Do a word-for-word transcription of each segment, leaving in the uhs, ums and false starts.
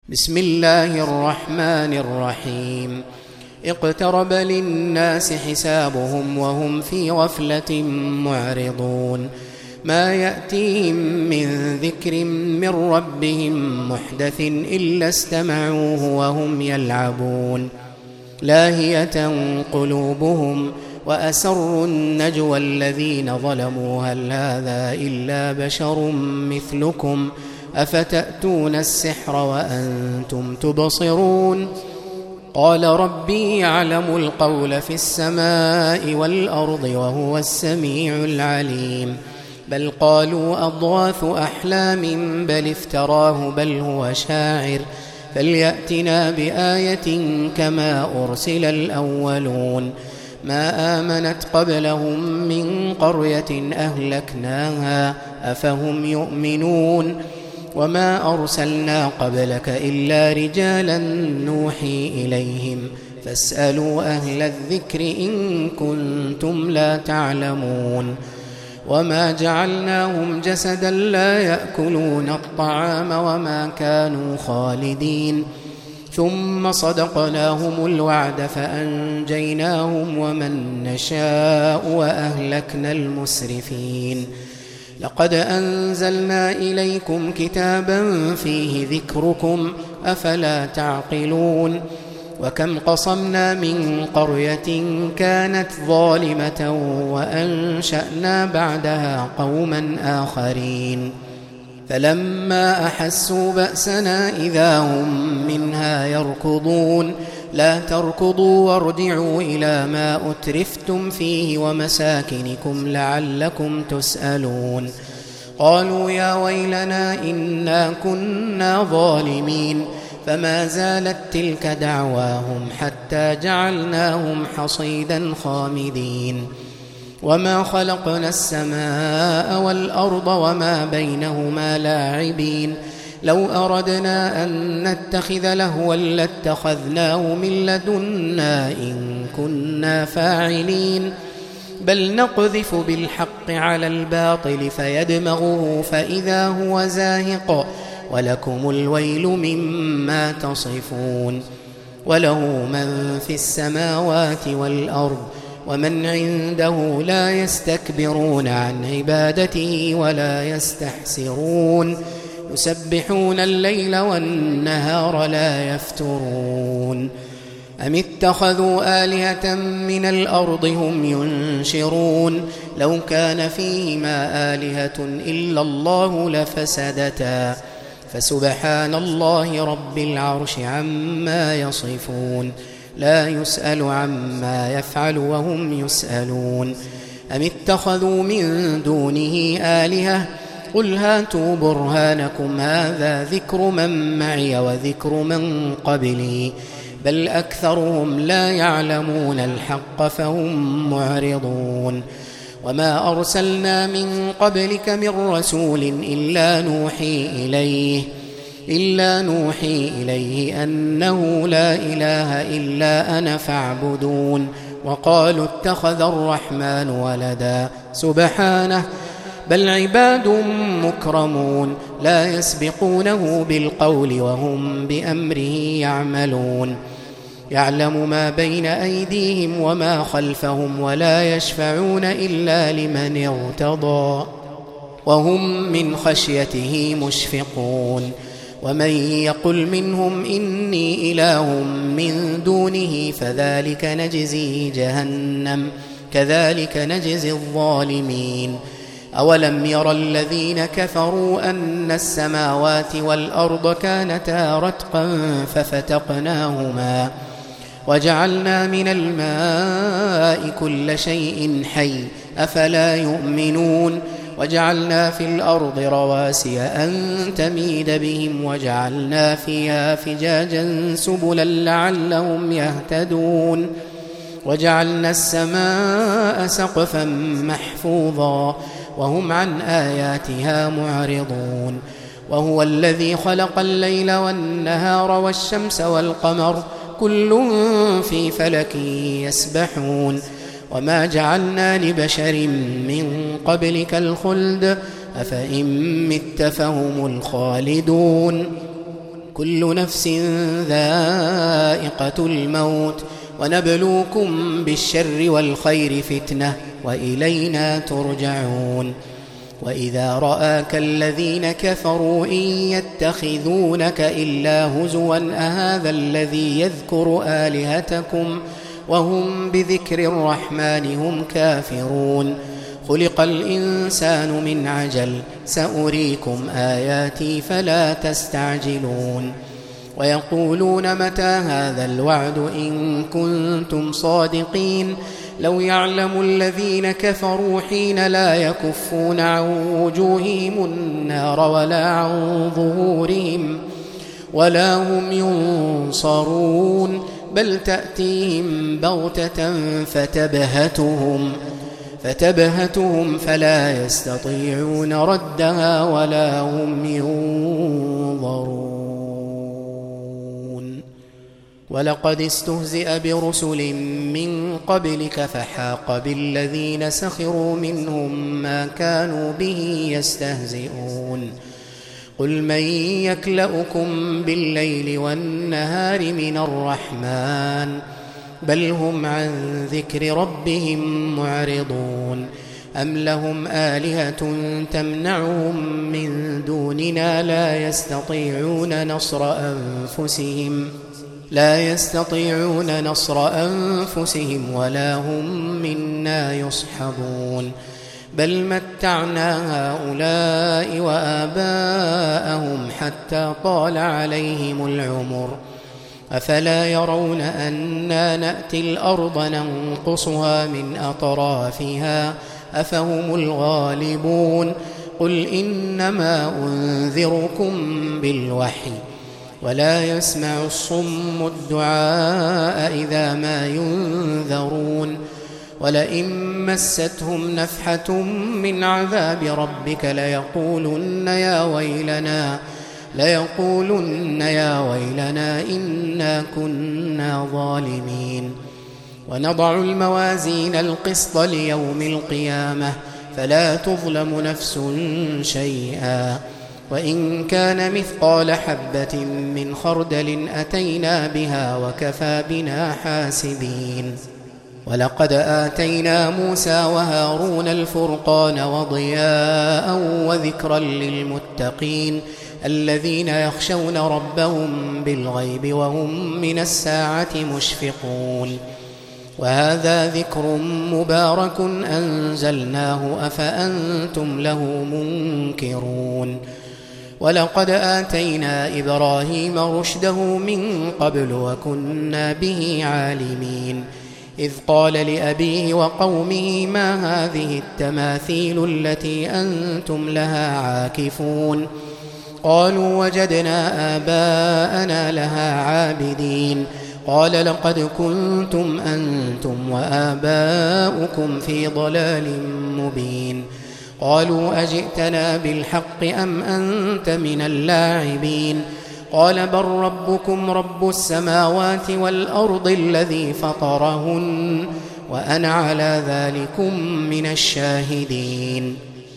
بسم الله الرحمن الرحيم اقترب للناس حسابهم وهم في غفلة معرضون ما يأتيهم من ذكر من ربهم محدث إلا استمعوه وهم يلعبون لاهية قلوبهم وأسروا النجوى الذين ظلموا هل هذا إلا بشر مثلكم أفتأتون السحر وأنتم تبصرون قال ربي يعلم القول في السماء والأرض وهو السميع العليم بل قالوا أضغاث أحلام بل افتراه بل هو شاعر فليأتنا بآية كما أرسل الأولون ما آمنت قبلهم من قرية أهلكناها أفهم يؤمنون وما أرسلنا قبلك إلا رجالا نوحي إليهم فاسألوا أهل الذكر إن كنتم لا تعلمون وما جعلناهم جسدا لا يأكلون الطعام وما كانوا خالدين ثم صدقناهم الوعد فأنجيناهم ومن نشاء وأهلكنا المسرفين لقد أنزلنا إليكم كتابا فيه ذكركم أفلا تعقلون وكم قصمنا من قرية كانت ظالمة وأنشأنا بعدها قوما آخرين فلما أحسوا بأسنا إذا هم منها يركضون لا تركضوا وارجعوا إلى ما أترفتم فيه ومساكنكم لعلكم تسألون قالوا يا ويلنا إنا كنا ظالمين فما زالت تلك دعواهم حتى جعلناهم حصيدا خامدين وما خلقنا السماء والأرض وما بينهما لاعبين لو أردنا أن نتخذ لهوا لاتخذناه من لدنا إن كنا فاعلين بل نقذف بالحق على الباطل فيدمغه فإذا هو زاهق ولكم الويل مما تصفون وله من في السماوات والأرض ومن عنده لا يستكبرون عن عبادته ولا يستحسرون يسبحون الليل والنهار لا يفترون أم اتخذوا آلهة من الأرض هم ينشرون لو كان فيهما آلهة إلا الله لفسدتا فسبحان الله رب العرش عما يصفون لا يسأل عما يفعل وهم يسألون أم اتخذوا من دونه آلهة قل هاتوا برهانكم هذا ذكر من معي وذكر من قبلي بل أكثرهم لا يعلمون الحق فهم معرضون وما أرسلنا من قبلك من رسول إلا نوحي إليه إلا نوحي إليه أنه لا إله إلا أنا فاعبدون وقالوا اتخذ الرحمن ولدا سبحانه بل عباد مكرمون لا يسبقونه بالقول وهم بأمره يعملون يعلم ما بين أيديهم وما خلفهم ولا يشفعون إلا لمن ارتضى وهم من خشيته مشفقون ومن يقل منهم إني إله من دونه فذلك نجزيه جهنم كذلك نجزي الظالمين أولم ير الذين كفروا أن السماوات والأرض كانتا رتقا ففتقناهما وجعلنا من الماء كل شيء حي أفلا يؤمنون وجعلنا في الأرض رواسي أن تميد بهم وجعلنا فيها فجاجا سبلا لعلهم يهتدون وجعلنا السماء سقفا محفوظا وهم عن آياتها معرضون وهو الذي خلق الليل والنهار والشمس والقمر كل في فلك يسبحون وما جعلنا لبشر من قبلك الخلد أفإن مت فهم الخالدون كل نفس ذائقة الموت ونبلوكم بالشر والخير فتنة وإلينا ترجعون وإذا رآك الذين كفروا إن يتخذونك إلا هزوا أهذا الذي يذكر آلهتكم وهم بذكر الرحمن هم كافرون خلق الإنسان من عجل سأريكم آياتي فلا تستعجلون ويقولون متى هذا الوعد إن كنتم صادقين لو يعلم الذين كفروا حين لا يكفون عن وجوههم النار ولا عن ظهورهم ولا هم ينصرون بل تأتيهم بغتة فتبهتهم فتبهتهم فلا يستطيعون ردها ولا هم ينظرون ولقد استهزئ برسل من قبلك فحاق بالذين سخروا منهم ما كانوا به يستهزئون قل من يكلؤكم بالليل والنهار من الرحمن بل هم عن ذكر ربهم معرضون أم لهم آلهة تمنعهم من دوننا لا يستطيعون نصر أنفسهم لا يستطيعون نصر أنفسهم ولا هم منا يصحبون بل متعنا هؤلاء وآباءهم حتى طال عليهم العمر أفلا يرون أنا نأتي الأرض ننقصها من أطرافها أفهم الغالبون قل إنما أنذركم بالوحي ولا يسمع الصم الدعاء إذا ما ينذرون ولئن مستهم نفحة من عذاب ربك ليقولن يا ويلنا ليقولن يا ويلنا إنا كنا ظالمين ونضع الموازين القسط ليوم القيامة فلا تظلم نفس شيئا وإن كان مثقال حبة من خردل أتينا بها وكفى بنا حاسبين ولقد آتينا موسى وهارون الفرقان وضياء وذكرا للمتقين الذين يخشون ربهم بالغيب وهم من الساعة مشفقون وهذا ذكر مبارك أنزلناه أفأنتم له منكرون ولقد آتينا إبراهيم رشده من قبل وكنا به عالمين إذ قال لأبيه وقومه ما هذه التماثيل التي أنتم لها عاكفون قالوا وجدنا آباءنا لها عابدين قال لقد كنتم أنتم وآباؤكم في ضلال مبين قالوا أجئتنا بالحق أم أنت من اللاعبين قال بل ربكم رب السماوات والأرض الذي فطرهن وأنا على ذلكم من الشاهدين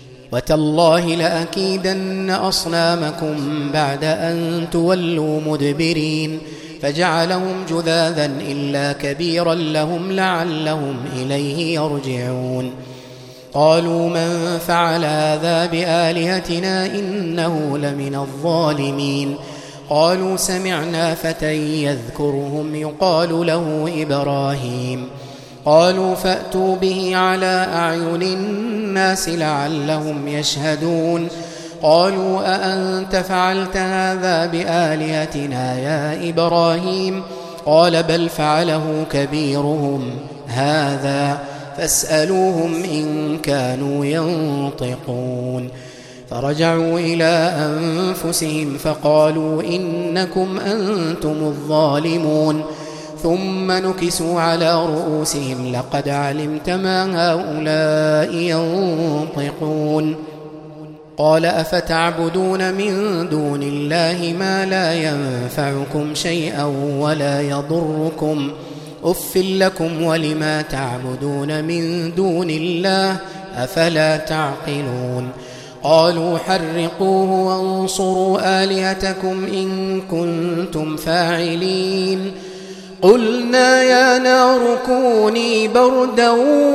وتالله لأكيدن أصنامكم بعد أن تولوا مدبرين فجعلهم جذاذا إلا كبيرا لهم لعلهم إليه يرجعون قالوا من فعل هذا بآلهتنا إنه لمن الظالمين قالوا سمعنا فتى يذكرهم يقال له إبراهيم قالوا فأتوا به على أعين الناس لعلهم يشهدون قالوا أأنت فعلت هذا بآلهتنا يا إبراهيم قال بل فعله كبيرهم هذا فاسألوهم إن كانوا ينطقون فرجعوا إلى أنفسهم فقالوا إنكم أنتم الظالمون ثم نكسوا على رؤوسهم لقد علمت ما هؤلاء ينطقون قال أفتعبدون من دون الله ما لا ينفعكم شيئا ولا يضركم أف لكم ولما تعبدون من دون الله أفلا تعقلون قالوا حرقوه وانصروا آلهتكم إن كنتم فاعلين قلنا يا نار كوني بردا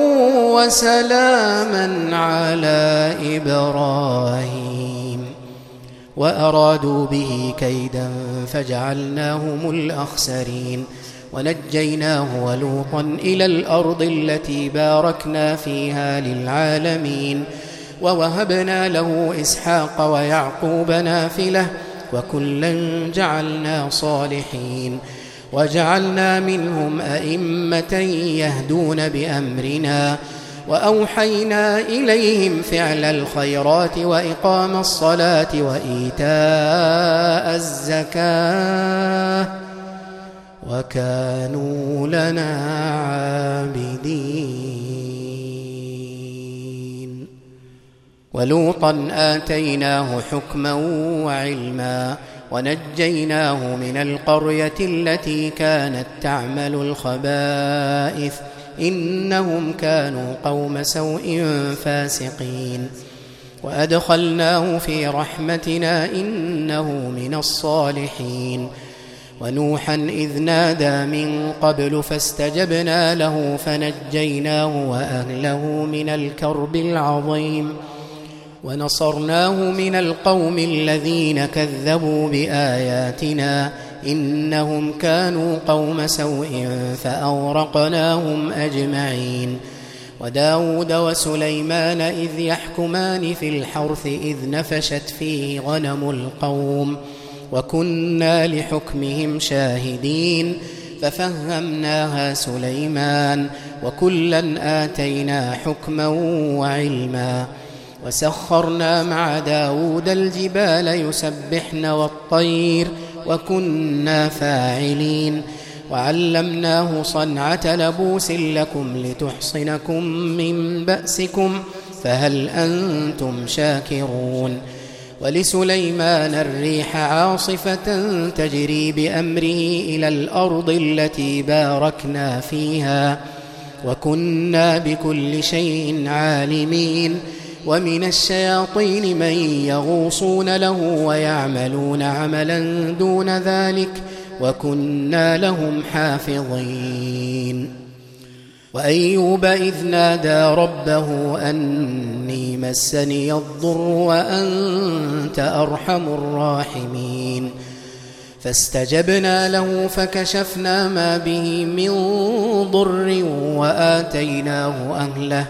وسلاما على إبراهيم وأرادوا به كيدا فجعلناهم الأخسرين ونجيناه ولوطا إلى الأرض التي باركنا فيها للعالمين ووهبنا له إسحاق ويعقوب نافلة وكلا جعلنا صالحين وجعلنا منهم أئمة يهدون بأمرنا وأوحينا إليهم فعل الخيرات وإقام الصلاة وإيتاء الزكاة وكانوا لنا عابدين ولوطا آتيناه حكما وعلما ونجيناه من القرية التي كانت تعمل الخبائث إنهم كانوا قوم سوء فاسقين وأدخلناه في رحمتنا إنه من الصالحين ونوحا إذ نادى من قبل فاستجبنا له فنجيناه وأهله من الكرب العظيم ونصرناه من القوم الذين كذبوا بآياتنا إنهم كانوا قوم سوء فأورقناهم أجمعين وداود وسليمان إذ يحكمان في الحرث إذ نفشت فيه غنم القوم وكنا لحكمهم شاهدين ففهمناها سليمان وكلا آتينا حكما وعلما وسخرنا مع داود الجبال يسبحن والطير وكنا فاعلين وعلمناه صنعة لبوس لكم لتحصنكم من بأسكم فهل أنتم شاكرون ولسليمان الريح عاصفة تجري بأمره إلى الأرض التي باركنا فيها وكنا بكل شيء عالمين ومن الشياطين من يغوصون له ويعملون عملا دون ذلك وكنا لهم حافظين وأيوب إذ نادى ربه أني مسني الضر وأنت أرحم الراحمين فاستجبنا له فكشفنا ما به من ضر وآتيناه أهله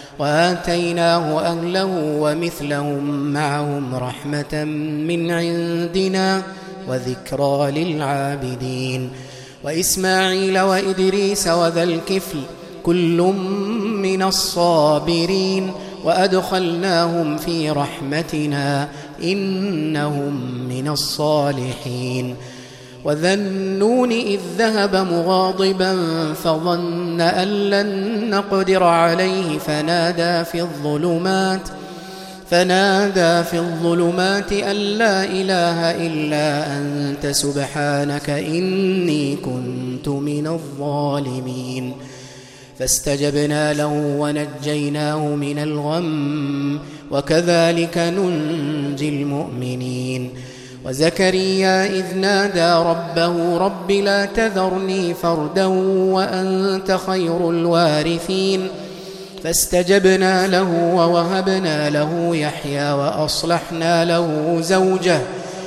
وآتيناه أهله ومثلهم معهم رحمة من عندنا وذكرى للعابدين وإسماعيل وإدريس وذا الكفل كل من الصابرين وأدخلناهم في رحمتنا إنهم من الصالحين وذا النون إذ ذهب مغاضبا فظن أن لن نقدر عليه فنادى في الظلمات فنادى في الظلمات أن لا إله إلا أنت سبحانك إني كنت من الظالمين فاستجبنا له ونجيناه من الغم وكذلك ننجي المؤمنين وزكريا إذ نادى ربه رب لا تذرني فردا وأنت خير الوارثين فاستجبنا له ووهبنا له يحيى وأصلحنا له زوجه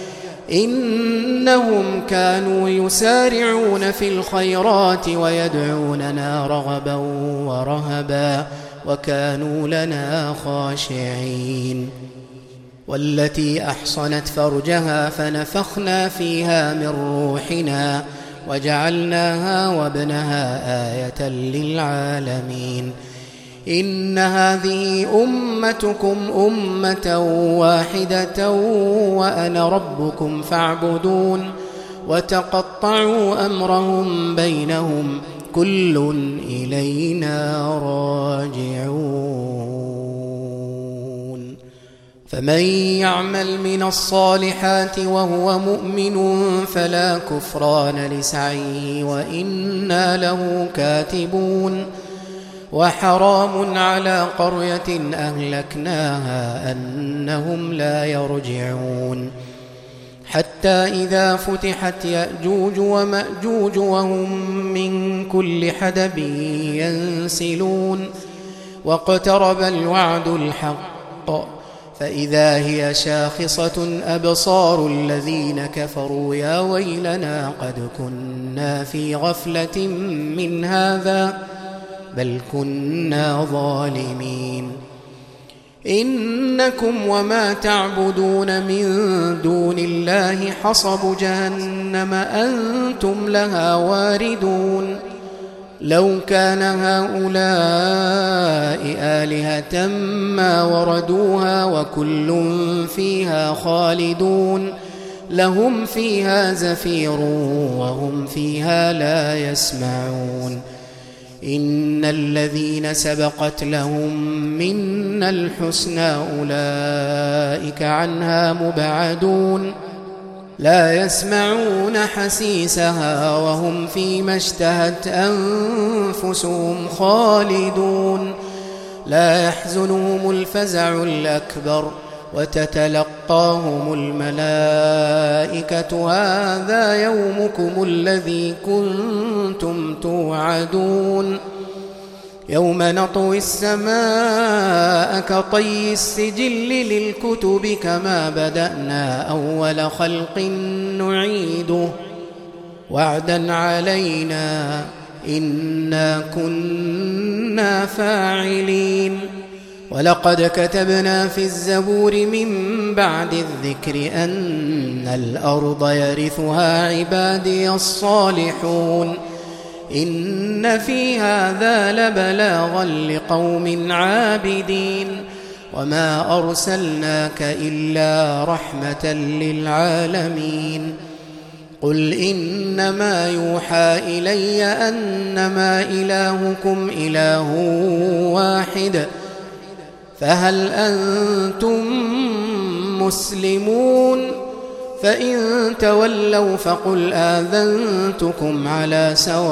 إنهم كانوا يسارعون في الخيرات ويدعوننا رغبا ورهبا وكانوا لنا خاشعين والتي أحصنت فرجها فنفخنا فيها من روحنا وجعلناها وابنها آية للعالمين إن هذه أمتكم أمة واحدة وأنا ربكم فاعبدون وتقطعوا أمرهم بينهم كل إلينا راجعون فمن يعمل من الصالحات وهو مؤمن فلا كفران لسعيه وإنا له كاتبون وحرام على قرية أهلكناها أنهم لا يرجعون حتى إذا فتحت يأجوج ومأجوج وهم من كل حدب ينسلون واقترب الوعد الحق فإذا هي شاخصة أبصار الذين كفروا يا ويلنا قد كنا في غفلة من هذا بل كنا ظالمين إنكم وما تعبدون من دون الله حصب جهنم أنتم لها واردون لو كان هؤلاء آلهة ما وردوها وكل فيها خالدون لهم فيها زفير وهم فيها لا يسمعون إن الذين سبقت لهم منا الحسنى أولئك عنها مبعدون لا يسمعون حسيسها وهم فيما اشتهت أنفسهم خالدون لا يحزنهم الفزع الأكبر وتتلقاهم الملائكة هذا يومكم الذي كنتم توعدون يوم نطوي السماء كطي السجل للكتب كما بدأنا أول خلق نعيده وعدا علينا إنا كنا فاعلين ولقد كتبنا في الزبور من بعد الذكر أن الأرض يرثها عبادي الصالحون إن في هذا لبلاغا لقوم عابدين وما أرسلناك إلا رحمة للعالمين قل إنما يوحى إلي أنما إلهكم إله واحد فهل أنتم مسلمون فإن تولوا فقل آذنتكم على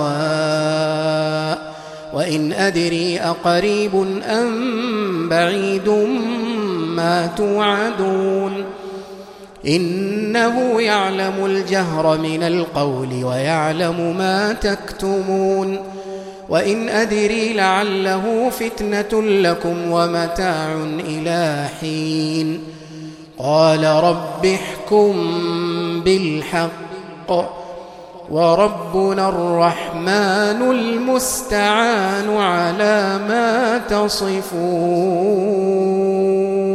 سواء وإن أدري أقريب أم بعيد ما توعدون إنه يعلم الجهر من القول ويعلم ما تكتمون وإن أدري لعله فتنة لكم ومتاع إلى حين قال رب احكم بالحق وربنا الرحمن المستعان على ما تصفون.